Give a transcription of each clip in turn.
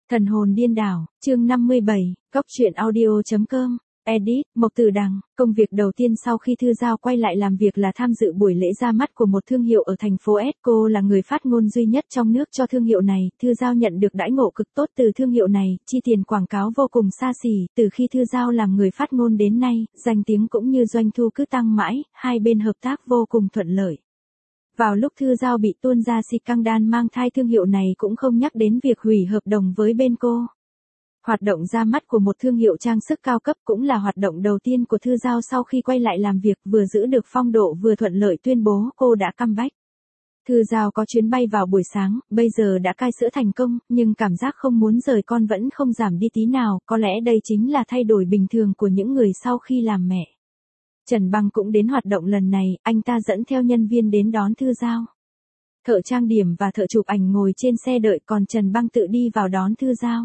Thần hồn điên đảo, chương 57, Cóc truyện audio.com, edit, Mộc Tử Đằng. Công việc đầu tiên sau khi Thư Giao quay lại làm việc là tham dự buổi lễ ra mắt của một thương hiệu ở thành phố S. Cô là người phát ngôn duy nhất trong nước cho thương hiệu này. Thư Giao nhận được đãi ngộ cực tốt từ thương hiệu này, chi tiền quảng cáo vô cùng xa xỉ. Từ khi Thư Giao làm người phát ngôn đến nay, danh tiếng cũng như doanh thu cứ tăng mãi, hai bên hợp tác vô cùng thuận lợi. Vào lúc Thư Giao bị tuôn ra scandal mang thai, thương hiệu này cũng không nhắc đến việc hủy hợp đồng với bên cô. Hoạt động ra mắt của một thương hiệu trang sức cao cấp cũng là hoạt động đầu tiên của Thư Giao sau khi quay lại làm việc, vừa giữ được phong độ vừa thuận lợi tuyên bố cô đã comeback. Thư Giao có chuyến bay vào buổi sáng, bây giờ đã cai sữa thành công, nhưng cảm giác không muốn rời con vẫn không giảm đi tí nào, có lẽ đây chính là thay đổi bình thường của những người sau khi làm mẹ. Trần Băng cũng đến hoạt động lần này, anh ta dẫn theo nhân viên đến đón Thư Giao. Thợ trang điểm và thợ chụp ảnh ngồi trên xe đợi, còn Trần Băng tự đi vào đón Thư Giao.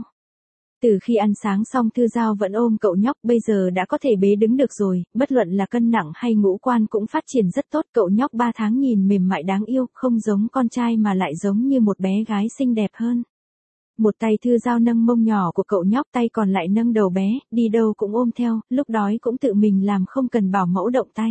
Từ khi ăn sáng xong, Thư Giao vẫn ôm cậu nhóc, bây giờ đã có thể bế đứng được rồi, bất luận là cân nặng hay ngũ quan cũng phát triển rất tốt. Cậu nhóc 3 tháng nhìn mềm mại đáng yêu, không giống con trai mà lại giống như một bé gái xinh đẹp hơn. Một tay Thư Giao nâng mông nhỏ của cậu nhóc, tay còn lại nâng đầu bé, đi đâu cũng ôm theo, lúc đói cũng tự mình làm không cần bảo mẫu động tay.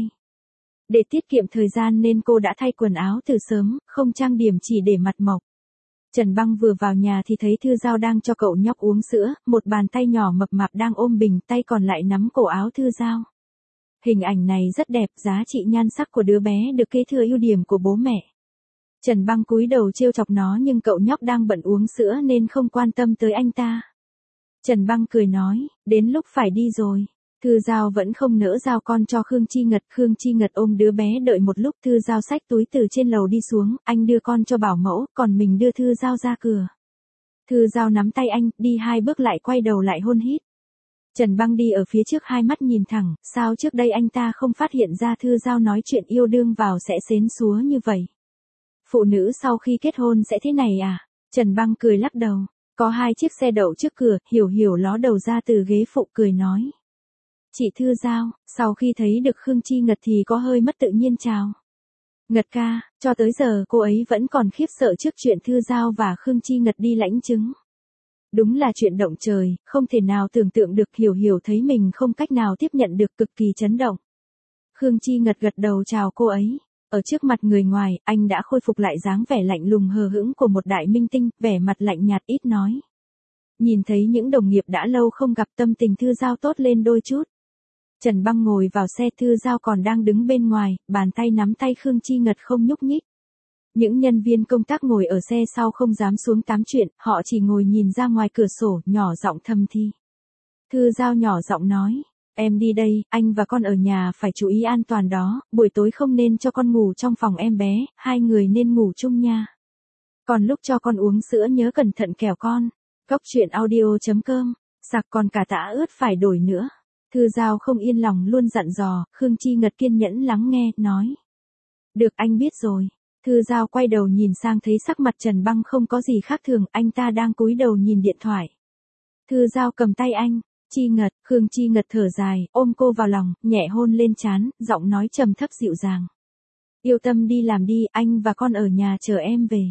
Để tiết kiệm thời gian nên cô đã thay quần áo từ sớm, không trang điểm chỉ để mặt mộc. Trần Băng vừa vào nhà thì thấy Thư Giao đang cho cậu nhóc uống sữa, một bàn tay nhỏ mập mạp đang ôm bình, tay còn lại nắm cổ áo Thư Giao. Hình ảnh này rất đẹp, giá trị nhan sắc của đứa bé được kế thừa ưu điểm của bố mẹ. Trần Băng cúi đầu trêu chọc nó nhưng cậu nhóc đang bận uống sữa nên không quan tâm tới anh ta. Trần Băng cười nói, đến lúc phải đi rồi. Thư Giao vẫn không nỡ giao con cho Khương Chi Ngật. Khương Chi Ngật ôm đứa bé đợi một lúc, Thư Giao xách túi từ trên lầu đi xuống, anh đưa con cho bảo mẫu, còn mình đưa Thư Giao ra cửa. Thư Giao nắm tay anh, đi 2 bước lại quay đầu lại hôn hít. Trần Băng đi ở phía trước, hai mắt nhìn thẳng, sao trước đây anh ta không phát hiện ra Thư Giao nói chuyện yêu đương vào sẽ xến xúa như vậy. Phụ nữ sau khi kết hôn sẽ thế này à? Trần Băng cười lắc đầu. Có 2 chiếc xe đậu trước cửa, Hiểu Hiểu ló đầu ra từ ghế phụ cười nói. Chị Thư Giao, sau khi thấy được Khương Chi Ngật thì có hơi mất tự nhiên chào. Ngật ca, cho tới giờ cô ấy vẫn còn khiếp sợ trước chuyện Thư Giao và Khương Chi Ngật đi lãnh chứng. Đúng là chuyện động trời, không thể nào tưởng tượng được. Hiểu Hiểu thấy mình không cách nào tiếp nhận được, cực kỳ chấn động. Khương Chi Ngật gật đầu chào cô ấy. Ở trước mặt người ngoài, anh đã khôi phục lại dáng vẻ lạnh lùng hờ hững của một đại minh tinh, vẻ mặt lạnh nhạt ít nói. Nhìn thấy những đồng nghiệp đã lâu không gặp, tâm tình Thư Giao tốt lên đôi chút. Trần Băng ngồi vào xe, Thư Giao còn đang đứng bên ngoài, bàn tay nắm tay Khương Chi Ngật không nhúc nhích. Những nhân viên công tác ngồi ở xe sau không dám xuống tám chuyện, họ chỉ ngồi nhìn ra ngoài cửa sổ, nhỏ giọng thầm thì. Thư Giao nhỏ giọng nói. Em đi đây, anh và con ở nhà phải chú ý an toàn đó, buổi tối không nên cho con ngủ trong phòng em bé, 2 người nên ngủ chung nha. Còn lúc cho con uống sữa nhớ cẩn thận kẻo con. Cóc truyện audio.com, sạc còn cả tã ướt phải đổi nữa. Thư Giao không yên lòng luôn dặn dò, Khương Chi Ngật kiên nhẫn lắng nghe, nói. Được, anh biết rồi. Thư Giao quay đầu nhìn sang thấy sắc mặt Trần Băng không có gì khác thường, anh ta đang cúi đầu nhìn điện thoại. Thư Giao cầm tay anh. Chi Ngật, Khương Chi Ngật thở dài, ôm cô vào lòng, nhẹ hôn lên trán, giọng nói trầm thấp dịu dàng. Yêu Tâm đi làm đi, anh và con ở nhà chờ em về.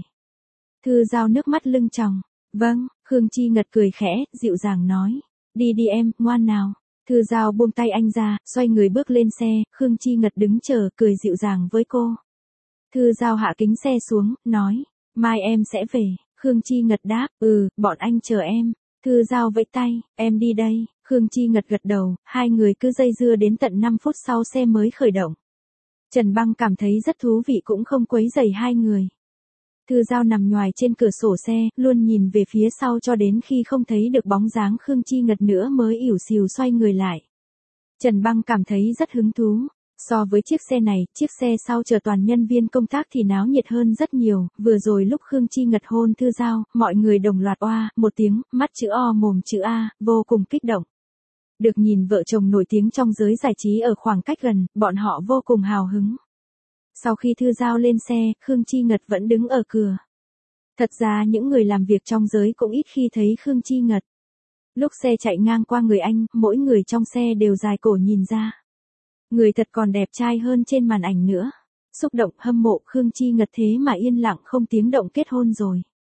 Thư Giao nước mắt lưng tròng. Vâng, Khương Chi Ngật cười khẽ, dịu dàng nói. Đi đi em, ngoan nào. Thư Giao buông tay anh ra, xoay người bước lên xe, Khương Chi Ngật đứng chờ, cười dịu dàng với cô. Thư Giao hạ kính xe xuống, nói. Mai em sẽ về. Khương Chi Ngật đáp, bọn anh chờ em. Thư Giao vẫy tay, em đi đây. Khương Chi Ngật gật đầu, hai người cứ dây dưa đến tận 5 phút sau xe mới khởi động. Trần Băng cảm thấy rất thú vị cũng không quấy rầy hai người. Thư Giao nằm nhoài trên cửa sổ xe, luôn nhìn về phía sau cho đến khi không thấy được bóng dáng Khương Chi Ngật nữa mới ỉu xìu xoay người lại. Trần Băng cảm thấy rất hứng thú. So với chiếc xe này, chiếc xe sau chờ toàn nhân viên công tác thì náo nhiệt hơn rất nhiều. Vừa rồi lúc Khương Chi Ngật hôn Thư Giao, mọi người đồng loạt oa một tiếng, mắt chữ O mồm chữ A, vô cùng kích động. Được nhìn vợ chồng nổi tiếng trong giới giải trí ở khoảng cách gần, bọn họ vô cùng hào hứng. Sau khi Thư Giao lên xe, Khương Chi Ngật vẫn đứng ở cửa. Thật ra những người làm việc trong giới cũng ít khi thấy Khương Chi Ngật. Lúc xe chạy ngang qua người anh, mỗi người trong xe đều dài cổ nhìn ra. Người thật còn đẹp trai hơn trên màn ảnh nữa. Xúc động hâm mộ Khương Chi Ngật thế mà yên lặng không tiếng động kết hôn rồi.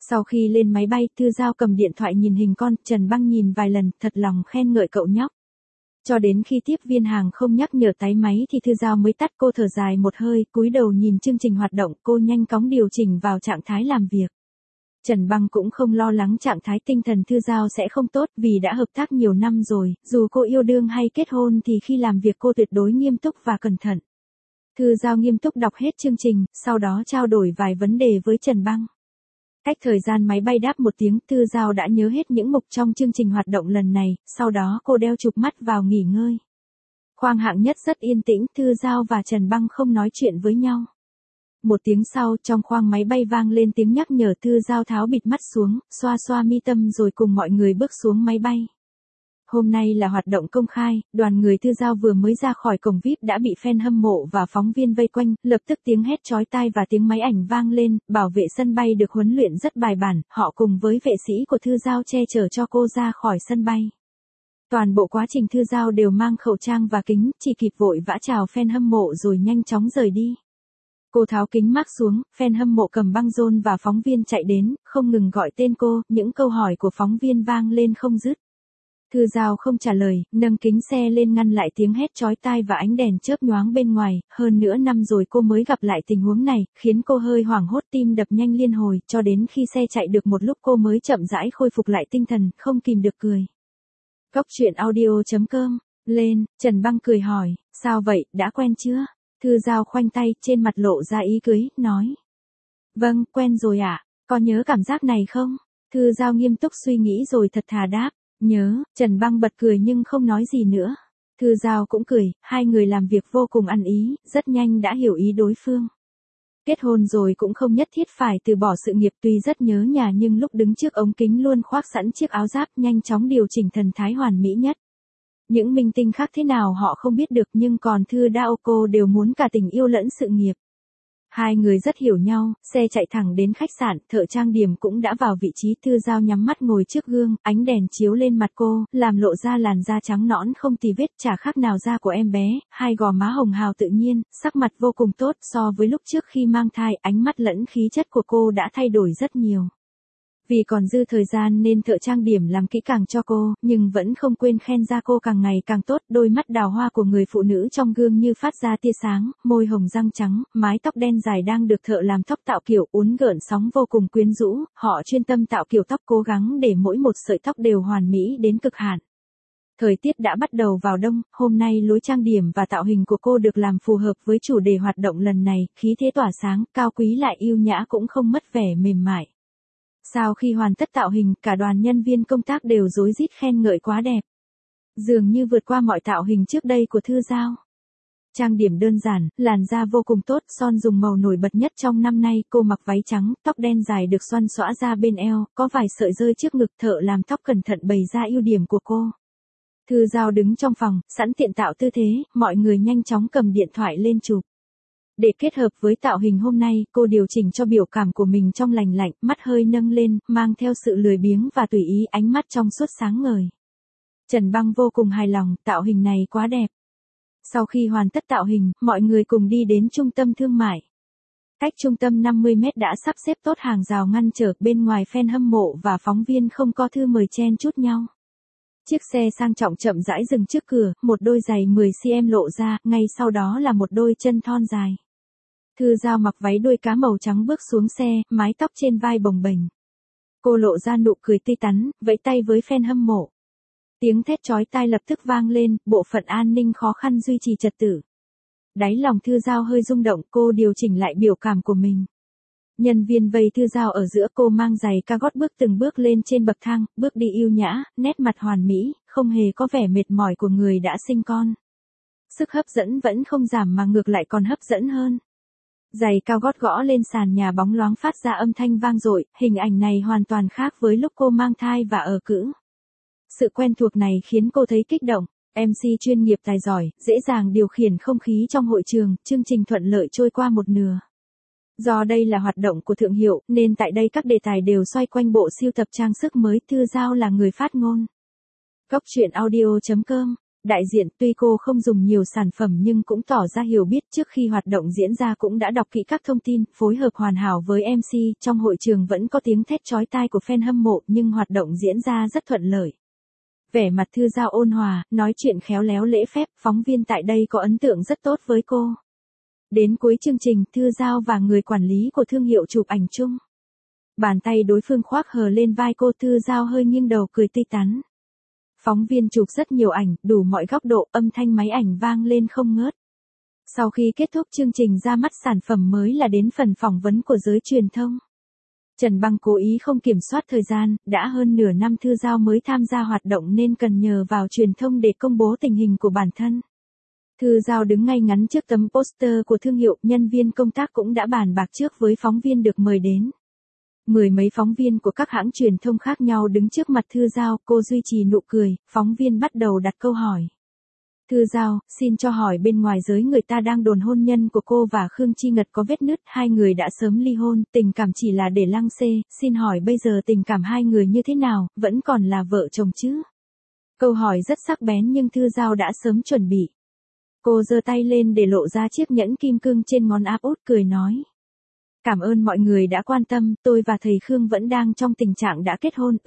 Sau khi lên máy bay, Thư Giao cầm điện thoại nhìn hình con, Trần Băng nhìn vài lần, thật lòng khen ngợi cậu nhóc. Cho đến khi tiếp viên hàng không nhắc nhở tái máy thì Thư Giao mới tắt, cô thở dài một hơi, cúi đầu nhìn chương trình hoạt động, cô nhanh chóng điều chỉnh vào trạng thái làm việc. Trần Băng cũng không lo lắng trạng thái tinh thần Thư Giao sẽ không tốt vì đã hợp tác nhiều năm rồi, dù cô yêu đương hay kết hôn thì khi làm việc cô tuyệt đối nghiêm túc và cẩn thận. Thư Giao nghiêm túc đọc hết chương trình, sau đó trao đổi vài vấn đề với Trần Băng. Cách thời gian máy bay đáp một tiếng, Thư Giao đã nhớ hết những mục trong chương trình hoạt động lần này, sau đó cô đeo chụp mắt vào nghỉ ngơi. Khoang hạng nhất rất yên tĩnh, Thư Giao và Trần Băng không nói chuyện với nhau. Một tiếng sau, trong khoang máy bay vang lên tiếng nhắc nhở, Thư Giao tháo bịt mắt xuống, xoa xoa mi tâm rồi cùng mọi người bước xuống máy bay. Hôm nay là hoạt động công khai, đoàn người Thư Giao vừa mới ra khỏi cổng VIP đã bị fan hâm mộ và phóng viên vây quanh, lập tức tiếng hét chói tai và tiếng máy ảnh vang lên, bảo vệ sân bay được huấn luyện rất bài bản, họ cùng với vệ sĩ của Thư Giao che chở cho cô ra khỏi sân bay. Toàn bộ quá trình Thư Giao đều mang khẩu trang và kính, chỉ kịp vội vã chào fan hâm mộ rồi nhanh chóng rời đi. Cô tháo kính mác xuống, fan hâm mộ cầm băng rôn và phóng viên chạy đến, không ngừng gọi tên cô, những câu hỏi của phóng viên vang lên không dứt. Thư Giao không trả lời, nâng kính xe lên ngăn lại tiếng hét chói tai và ánh đèn chớp nhoáng bên ngoài, hơn nửa năm rồi cô mới gặp lại tình huống này, khiến cô hơi hoảng hốt, tim đập nhanh liên hồi, cho đến khi xe chạy được một lúc cô mới chậm rãi khôi phục lại tinh thần, không kìm được cười. Cóc truyện audio.com, lên, Trần Băng cười hỏi, sao vậy, đã quen chưa? Thư Giao khoanh tay, trên mặt lộ ra ý cưới, nói. Vâng, quen rồi ạ, có nhớ cảm giác này không? Thư Giao nghiêm túc suy nghĩ rồi thật thà đáp. Nhớ, Trần Băng bật cười nhưng không nói gì nữa. Thư Giao cũng cười, hai người làm việc vô cùng ăn ý, rất nhanh đã hiểu ý đối phương. Kết hôn rồi cũng không nhất thiết phải từ bỏ sự nghiệp, tuy rất nhớ nhà nhưng lúc đứng trước ống kính luôn khoác sẵn chiếc áo giáp, nhanh chóng điều chỉnh thần thái hoàn mỹ nhất. Những minh tinh khác thế nào họ không biết được, nhưng còn Thư Giao cô đều muốn cả tình yêu lẫn sự nghiệp. Hai người rất hiểu nhau, xe chạy thẳng đến khách sạn, thợ trang điểm cũng đã vào vị trí. Thư Giao nhắm mắt ngồi trước gương, ánh đèn chiếu lên mặt cô, làm lộ ra làn da trắng nõn không tì vết, chả khác nào da của em bé, hai gò má hồng hào tự nhiên, sắc mặt vô cùng tốt, so với lúc trước khi mang thai, ánh mắt lẫn khí chất của cô đã thay đổi rất nhiều. Vì còn dư thời gian nên thợ trang điểm làm kỹ càng cho cô, nhưng vẫn không quên khen da cô càng ngày càng tốt, đôi mắt đào hoa của người phụ nữ trong gương như phát ra tia sáng, môi hồng răng trắng, mái tóc đen dài đang được thợ làm tóc tạo kiểu uốn gợn sóng vô cùng quyến rũ, họ chuyên tâm tạo kiểu tóc cố gắng để mỗi một sợi tóc đều hoàn mỹ đến cực hạn. Thời tiết đã bắt đầu vào đông, hôm nay lối trang điểm và tạo hình của cô được làm phù hợp với chủ đề hoạt động lần này, khí thế tỏa sáng, cao quý lại yêu nhã cũng không mất vẻ mềm mại. Sau khi hoàn tất tạo hình, cả đoàn nhân viên công tác đều rối rít khen ngợi quá đẹp. Dường như vượt qua mọi tạo hình trước đây của Thư Giao. Trang điểm đơn giản, làn da vô cùng tốt, son dùng màu nổi bật nhất trong năm nay, cô mặc váy trắng, tóc đen dài được xoăn xõa ra bên eo, có vài sợi rơi trước ngực, thợ làm tóc cẩn thận bày ra ưu điểm của cô. Thư Giao đứng trong phòng, sẵn tiện tạo tư thế, mọi người nhanh chóng cầm điện thoại lên chụp. Để kết hợp với tạo hình hôm nay, cô điều chỉnh cho biểu cảm của mình trong lành lạnh, mắt hơi nâng lên, mang theo sự lười biếng và tùy ý, ánh mắt trong suốt sáng ngời. Trần Băng vô cùng hài lòng, tạo hình này quá đẹp. Sau khi hoàn tất tạo hình, mọi người cùng đi đến trung tâm thương mại. Cách trung tâm 50 mét đã sắp xếp tốt hàng rào ngăn trở, bên ngoài fan hâm mộ và phóng viên không có thư mời chen chúc nhau. Chiếc xe sang trọng chậm rãi dừng trước cửa, một đôi giày 10cm lộ ra, ngay sau đó là một đôi chân thon dài. Thư Giao mặc váy đuôi cá màu trắng bước xuống xe, mái tóc trên vai bồng bềnh. Cô lộ ra nụ cười tươi tắn, vẫy tay với fan hâm mộ. Tiếng thét chói tai lập tức vang lên, bộ phận an ninh khó khăn duy trì trật tự. Đáy lòng Thư Giao hơi rung động, cô điều chỉnh lại biểu cảm của mình. Nhân viên vây Thư Giao ở giữa, cô mang giày cao gót bước từng bước lên trên bậc thang, bước đi yêu nhã, nét mặt hoàn mỹ, không hề có vẻ mệt mỏi của người đã sinh con. Sức hấp dẫn vẫn không giảm mà ngược lại còn hấp dẫn hơn. Giày cao gót gõ lên sàn nhà bóng loáng phát ra âm thanh vang dội, hình ảnh này hoàn toàn khác với lúc cô mang thai và ở cữ. Sự quen thuộc này khiến cô thấy kích động. MC chuyên nghiệp tài giỏi, dễ dàng điều khiển không khí trong hội trường, chương trình thuận lợi trôi qua một nửa. Do đây là hoạt động của thương hiệu, nên tại đây các đề tài đều xoay quanh bộ sưu tập trang sức mới. Thư Giao là người phát ngôn. Cóc truyện audio.com Đại diện tuy cô không dùng nhiều sản phẩm nhưng cũng tỏ ra hiểu biết, trước khi hoạt động diễn ra cũng đã đọc kỹ các thông tin, phối hợp hoàn hảo với MC, trong hội trường vẫn có tiếng thét chói tai của fan hâm mộ nhưng hoạt động diễn ra rất thuận lợi. Vẻ mặt Thư Giao ôn hòa, nói chuyện khéo léo lễ phép, phóng viên tại đây có ấn tượng rất tốt với cô. Đến cuối chương trình, Thư Giao và người quản lý của thương hiệu chụp ảnh chung. Bàn tay đối phương khoác hờ lên vai cô, Thư Giao hơi nghiêng đầu cười tươi tắn. Phóng viên chụp rất nhiều ảnh, đủ mọi góc độ, âm thanh máy ảnh vang lên không ngớt. Sau khi kết thúc chương trình ra mắt sản phẩm mới là đến phần phỏng vấn của giới truyền thông. Trần Băng cố ý không kiểm soát thời gian, đã hơn nửa năm Thư Giao mới tham gia hoạt động nên cần nhờ vào truyền thông để công bố tình hình của bản thân. Thư Giao đứng ngay ngắn trước tấm poster của thương hiệu, nhân viên công tác cũng đã bàn bạc trước với phóng viên được mời đến. Mười mấy phóng viên của các hãng truyền thông khác nhau đứng trước mặt Thư Giao, cô duy trì nụ cười, phóng viên bắt đầu đặt câu hỏi. Thư Giao, xin cho hỏi bên ngoài giới người ta đang đồn hôn nhân của cô và Khương Chi Ngật có vết nứt, hai người đã sớm ly hôn, tình cảm chỉ là để lăng xê, xin hỏi bây giờ tình cảm hai người như thế nào, vẫn còn là vợ chồng chứ? Câu hỏi rất sắc bén nhưng Thư Giao đã sớm chuẩn bị. Cô giơ tay lên để lộ ra chiếc nhẫn kim cương trên ngón áp út, cười nói. Cảm ơn mọi người đã quan tâm, tôi và thầy Khương vẫn đang trong tình trạng đã kết hôn,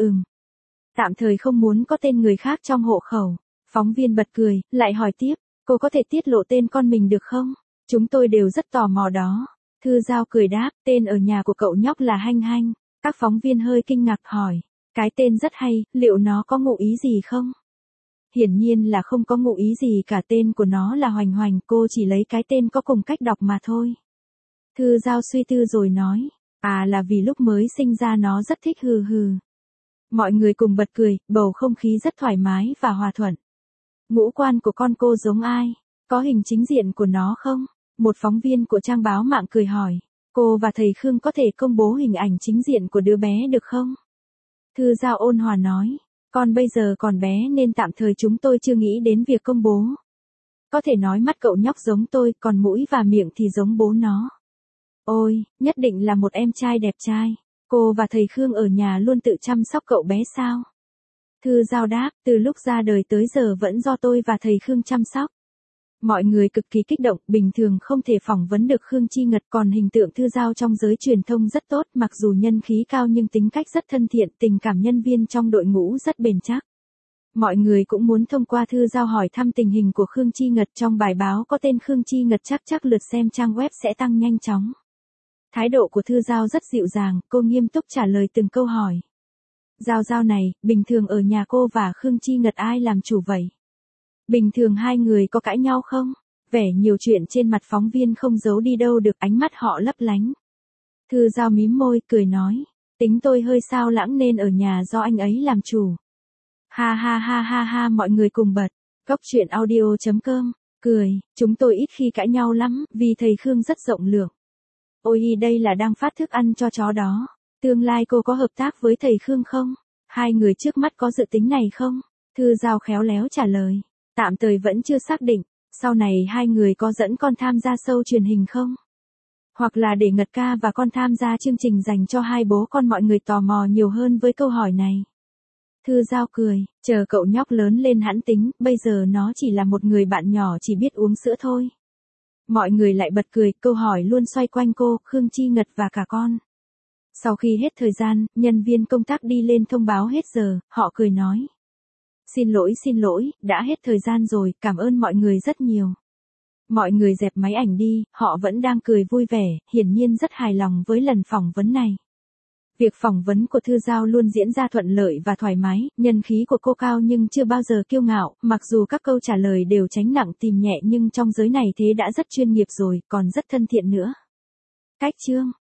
Tạm thời không muốn có tên người khác trong hộ khẩu. Phóng viên bật cười, lại hỏi tiếp, cô có thể tiết lộ tên con mình được không? Chúng tôi đều rất tò mò đó. Thư Giao cười đáp, tên ở nhà của cậu nhóc là Hanh Hanh. Các phóng viên hơi kinh ngạc hỏi, cái tên rất hay, liệu nó có ngụ ý gì không? Hiển nhiên là không có ngụ ý gì cả, tên của nó là Hoành Hoành, cô chỉ lấy cái tên có cùng cách đọc mà thôi. Thư Giao suy tư rồi nói, là vì lúc mới sinh ra nó rất thích hừ hừ. Mọi người cùng bật cười, bầu không khí rất thoải mái và hòa thuận. Ngũ quan của con cô giống ai? Có hình chính diện của nó không? Một phóng viên của trang báo mạng cười hỏi, cô và thầy Khương có thể công bố hình ảnh chính diện của đứa bé được không? Thư Giao ôn hòa nói, con bây giờ còn bé nên tạm thời chúng tôi chưa nghĩ đến việc công bố. Có thể nói mắt cậu nhóc giống tôi, còn mũi và miệng thì giống bố nó. Ôi, nhất định là một em trai đẹp trai. Cô và thầy Khương ở nhà luôn tự chăm sóc cậu bé sao? Thư Giao đáp, từ lúc ra đời tới giờ vẫn do tôi và thầy Khương chăm sóc. Mọi người cực kỳ kích động, bình thường không thể phỏng vấn được Khương Chi Ngật, còn hình tượng Thư Giao trong giới truyền thông rất tốt, mặc dù nhân khí cao nhưng tính cách rất thân thiện, tình cảm nhân viên trong đội ngũ rất bền chắc. Mọi người cũng muốn thông qua Thư Giao hỏi thăm tình hình của Khương Chi Ngật, trong bài báo có tên Khương Chi Ngật chắc lượt xem trang web sẽ tăng nhanh chóng. Thái độ của Thư Giao rất dịu dàng, cô nghiêm túc trả lời từng câu hỏi. Giao này, bình thường ở nhà cô và Khương Chi Ngật ai làm chủ vậy? Bình thường hai người có cãi nhau không? Vẻ nhiều chuyện trên mặt phóng viên không giấu đi đâu được, ánh mắt họ lấp lánh. Thư Giao mím môi, cười nói, tính tôi hơi sao lãng nên ở nhà do anh ấy làm chủ. Ha ha ha ha ha, mọi người cùng bật. Góc truyện audio.com, cười, chúng tôi ít khi cãi nhau lắm, vì thầy Khương rất rộng lượng. Ôi đây là đang phát thức ăn cho chó đó. Tương lai cô có hợp tác với thầy Khương không? Hai người trước mắt có dự tính này không? Thư Giao khéo léo trả lời. Tạm thời vẫn chưa xác định. Sau này hai người có dẫn con tham gia show truyền hình không? Hoặc là để Ngật ca và con tham gia chương trình dành cho hai bố con, mọi người tò mò nhiều hơn với câu hỏi này. Thư Giao cười, chờ cậu nhóc lớn lên hẵng tính, bây giờ nó chỉ là một người bạn nhỏ chỉ biết uống sữa thôi. Mọi người lại bật cười, câu hỏi luôn xoay quanh cô, Khương Chi Ngật và cả con. Sau khi hết thời gian, nhân viên công tác đi lên thông báo hết giờ, họ cười nói. Xin lỗi, đã hết thời gian rồi, cảm ơn mọi người rất nhiều. Mọi người dẹp máy ảnh đi, họ vẫn đang cười vui vẻ, hiển nhiên rất hài lòng với lần phỏng vấn này. Việc phỏng vấn của Thư Giao luôn diễn ra thuận lợi và thoải mái, nhân khí của cô cao nhưng chưa bao giờ kiêu ngạo, mặc dù các câu trả lời đều tránh nặng tìm nhẹ nhưng trong giới này thế đã rất chuyên nghiệp rồi, còn rất thân thiện nữa. Cách chương